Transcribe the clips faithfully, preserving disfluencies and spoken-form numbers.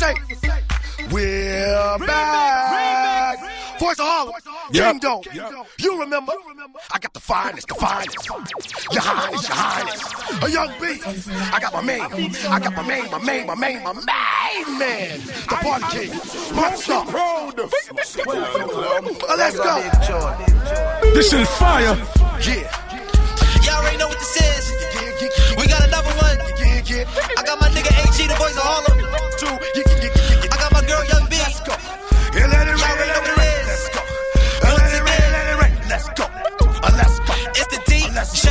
say, we're back. Voice of Harlem, King Dome. You remember? I got the finest, the finest. Your highness, your highness. A young B. I got my main. I got my main, my main, my main, my main man. The party king. What's up? Let's go. This is fire. Yeah. Y'all already know what this is. We got another one. I got my nigga A G, the voice of Harlem. I got my girl Young B. Let's go. Y'all already know what it is. Let's go. Let it rain, let it rain. Let's go. Let's go. It's the D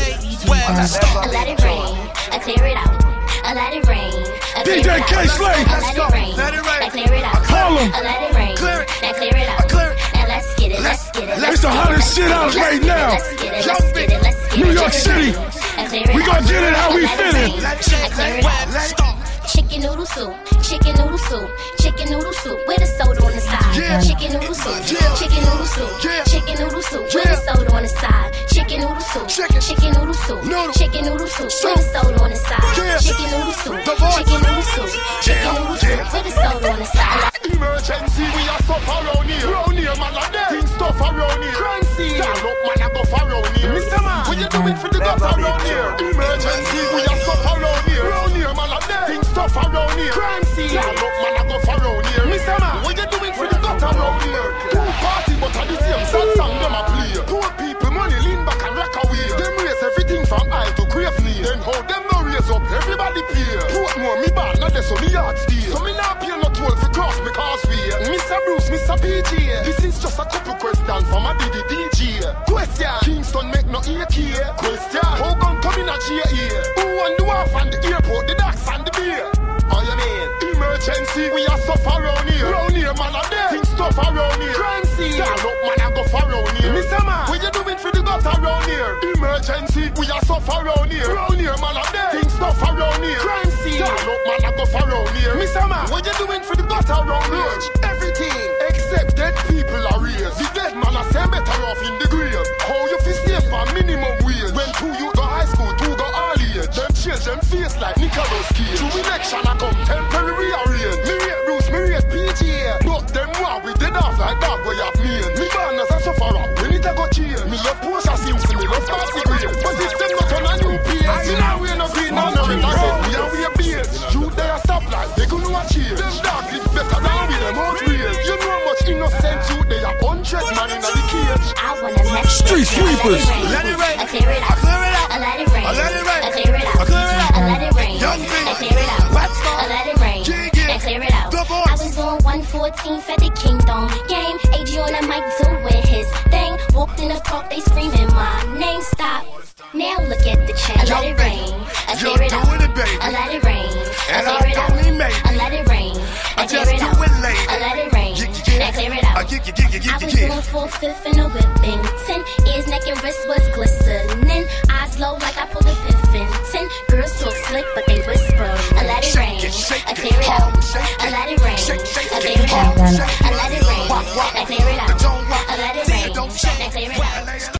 J Web. I let it rain, I clear it out. I let it rain, I D clear J it out. K Slay. I let it rain, Let it rain. I clear it out. Harlem. I let it rain, Clear it. I clear it out. Clear it. Now let's get it, let's get it. It's the hottest shit out right now. Let's get it, let's get it, let's get it. New York City. I clear it We out. gonna get it how we I let feeling. rain, I clear it out. Let it go. Chicken noodle soup, chicken noodle soup, chicken noodle soup with a soda on the side. Yeah. Chicken noodle soup, Yeah. chicken noodle soup, Yeah. chicken noodle soup with Yeah. a soda on the side. Chicken noodle soup, Chicken. chicken noodle soup, Noodle. chicken noodle soup Soup. with a soda on the side. Yeah. Chicken noodle soup, The voice. chicken noodle soup, chicken Yeah. noodle soup Yeah. with a soda on the side. Emergency, we are stuff around here. Round here, man, like that. King stuff around here. Crancy, dial up, man, I go for around here. Mister Man, what you doing for the gutter around here? Emergency, we are stuff around here. Round here, man, like that. King stuff around here. Crancy, dial up, man, I go for around here. Mister Man, what you doing for the gutter around here? Two party, but at the same sad song, them a play. Poor people, money lean back and rock away. Them raise everything from high to grave knee. Then how them no raise up, everybody pay. Portmore, me bad, not this on the yard stay. So me not pay no toll for cross me causeway. Mister Bruce, Mister P G, this is just a couple questions from a D D D J. Question, Kingston make no A K. Question, how come come in a G A? Who want the wharf and the airport, the docks and the beer? Oh, you mean? Emergency, we are suffer around here. Round here, man, are there. Think stuff around here. Crime scene, dial up, man, I go for around here. Mister Man, what you doing for the gutter around here? Emergency, we are suffer around here. Round here, man, are there. Think stuff around here. Crime scene, dial up, man, I go for around here. Mister Man, what you doing for the gutter around here? Everything except dead people are raised. The dead man are say better off in the grave. How you feel safe for minimum wage? When two you go high school, two go early age. Them change them face like Nicolas Cage. Two election I come temporary rearrange. Me rate Bruce, me rate P G A. But them war we dead off like dog way up me. Me born as a sufferer, when it a go change. Me love Porsche Simpson, me love Party Green. But if them not on a new P S, me now we no green, now no red. I said we are we a beard. You they a stop like they gonna watch here. Them dog live better than we them out real. You know how much innocent you they are hundred man in the cage. I wanna mess Street sweepers. Let it rain. I clear it out. I clear it out. I let it rain. I let it rain. I clear it out. I clear it out. I let it rain. Young B. I clear it out. Let's go. I let it rain. Yeah, yeah. I clear it out. The voice. I was on one fourteen for the Kingdom game. A G on the mic doing his thing. Walked in the park, they screaming my name. Stop. Now look at the chain. I let it rain. I clear You're it out. doing it, baby. I let it rain. I And I clear it out. don't mean maybe. I let it rain. I I clear just it do out. it, lady. I let it rain. Yeah, yeah. I clear it out. I get you, get you, I get you, was get on four fifth in a Whippington. Ears, neck, and wrist was glistening. Eyes low like I pulled a Piffington. Girls talk slick, but they whisper. I let it rain. Shake it, shake I it, clear it out. hard, shake I it. let it rain. Shake, shake I it, clear it hard, out. shake I let it rain. Rock, rock. I clear it out. Don't rock. I let it Damn, rain. don't shake. I clear it Well, out. lay it